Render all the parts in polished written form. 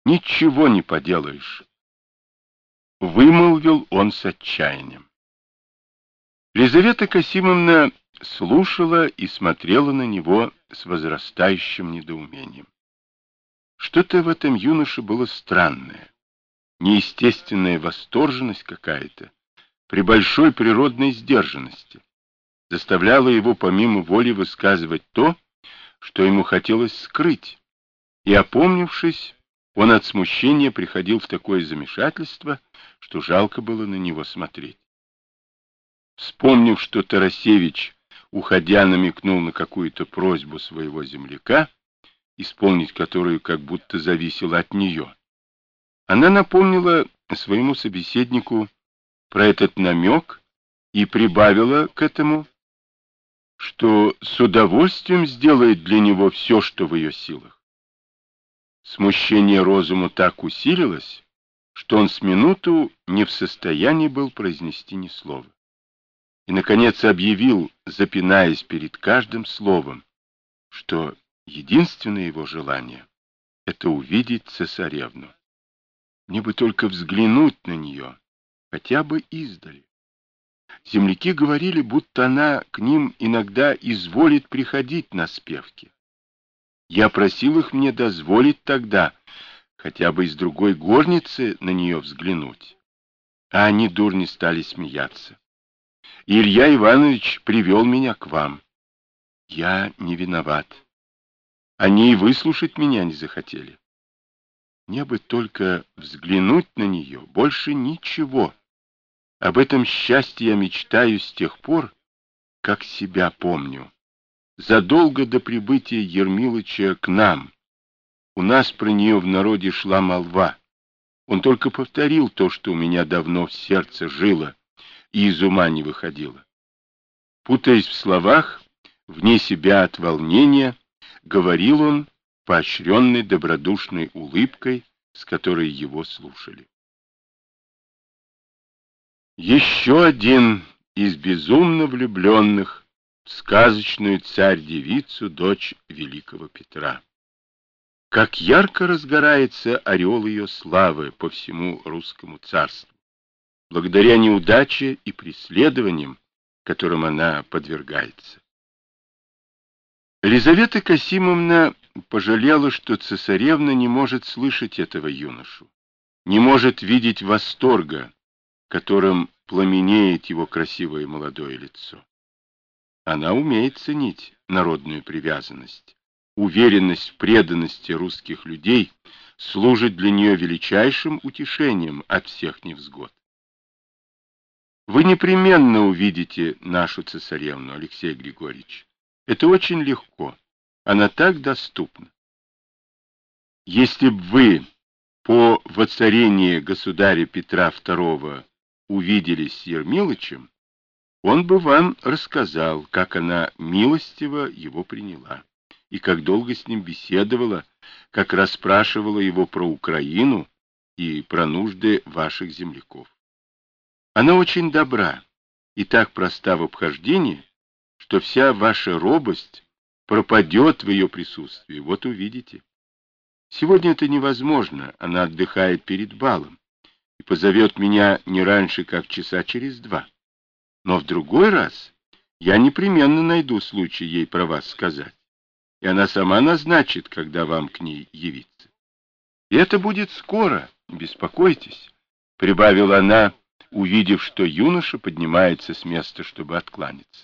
Ничего не поделаешь, вымолвил он с отчаянием. Лизавета Касимовна слушала и смотрела на него с возрастающим недоумением. Что-то в этом юноше было странное, неестественная восторженность какая-то, при большой природной сдержанности, заставляла его помимо воли высказывать то, что ему хотелось скрыть, и, опомнившись, он от смущения приходил в такое замешательство, что жалко было на него смотреть. Вспомнив, что Тарасевич, уходя, намекнул на какую-то просьбу своего земляка, исполнить которую как будто зависело от нее, она напомнила своему собеседнику про этот намек и прибавила к этому, что с удовольствием сделает для него все, что в ее силах. Смущение розуму так усилилось, что он с минуту не в состоянии был произнести ни слова. И, наконец, объявил, запинаясь перед каждым словом, что единственное его желание — это увидеть цесаревну. Мне бы только взглянуть на нее, хотя бы издали. Земляки говорили, будто она к ним иногда изволит приходить на спевки. Я просил их мне дозволить тогда, хотя бы из другой горницы на нее взглянуть. А они, дурни, стали смеяться. И Илья Иванович привел меня к вам. Я не виноват. Они и выслушать меня не захотели. Мне бы только взглянуть на нее, больше ничего. Об этом счастье я мечтаю с тех пор, как себя помню. Задолго до прибытия Ермилыча к нам. У нас про нее в народе шла молва. Он только повторил то, что у меня давно в сердце жило и из ума не выходило. Путаясь в словах, вне себя от волнения, говорил он, поощренный добродушной улыбкой, с которой его слушали. Еще один из безумно влюбленных в сказочную царь-девицу, дочь великого Петра. Как ярко разгорается ореол ее славы по всему русскому царству, благодаря неудаче и преследованиям, которым она подвергается. Лизавета Касимовна пожалела, что цесаревна не может слышать этого юношу, не может видеть восторга, которым пламенеет его красивое молодое лицо. Она умеет ценить народную привязанность. Уверенность в преданности русских людей служит для нее величайшим утешением от всех невзгод. Вы непременно увидите нашу цесаревну, Алексей Григорьевич. Это очень легко. Она так доступна. Если б вы по воцарении государя Петра II увиделись с Ермилычем, он бы вам рассказал, как она милостиво его приняла, и как долго с ним беседовала, как расспрашивала его про Украину и про нужды ваших земляков. Она очень добра и так проста в обхождении, что вся ваша робость пропадет в ее присутствии, вот увидите. Сегодня это невозможно, она отдыхает перед балом и позовет меня не раньше, как часа через 2. Но в другой раз я непременно найду случай ей про вас сказать, и она сама назначит, когда вам к ней явиться. И это будет скоро, не беспокойтесь, — прибавила она, увидев, что юноша поднимается с места, чтобы откланяться.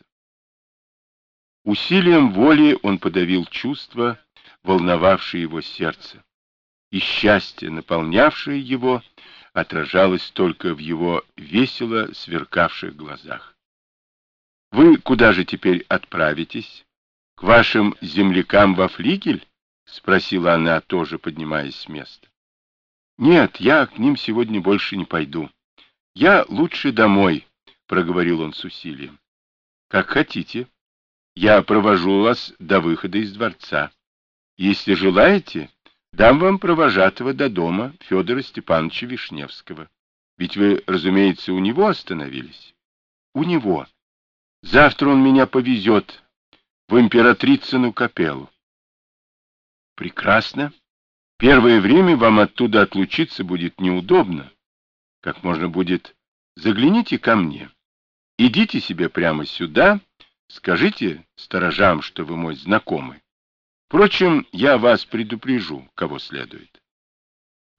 Усилием воли он подавил чувства, волновавшие его сердце, и счастье, наполнявшее его, отражалось только в его весело сверкавших глазах. «Вы куда же теперь отправитесь? К вашим землякам во флигель?» — спросила она, тоже поднимаясь с места. «Нет, я к ним сегодня больше не пойду. Я лучше домой», — проговорил он с усилием. «Как хотите. Я провожу вас до выхода из дворца. Если желаете, дам вам провожатого до дома Федора Степановича Вишневского. Ведь вы, разумеется, у него остановились?» «У него. Завтра он меня повезет в Императрицыну капеллу». «Прекрасно. Первое время вам оттуда отлучиться будет неудобно. Как можно будет, загляните ко мне. Идите себе прямо сюда, скажите сторожам, что вы мой знакомый. Впрочем, я вас предупрежу, кого следует.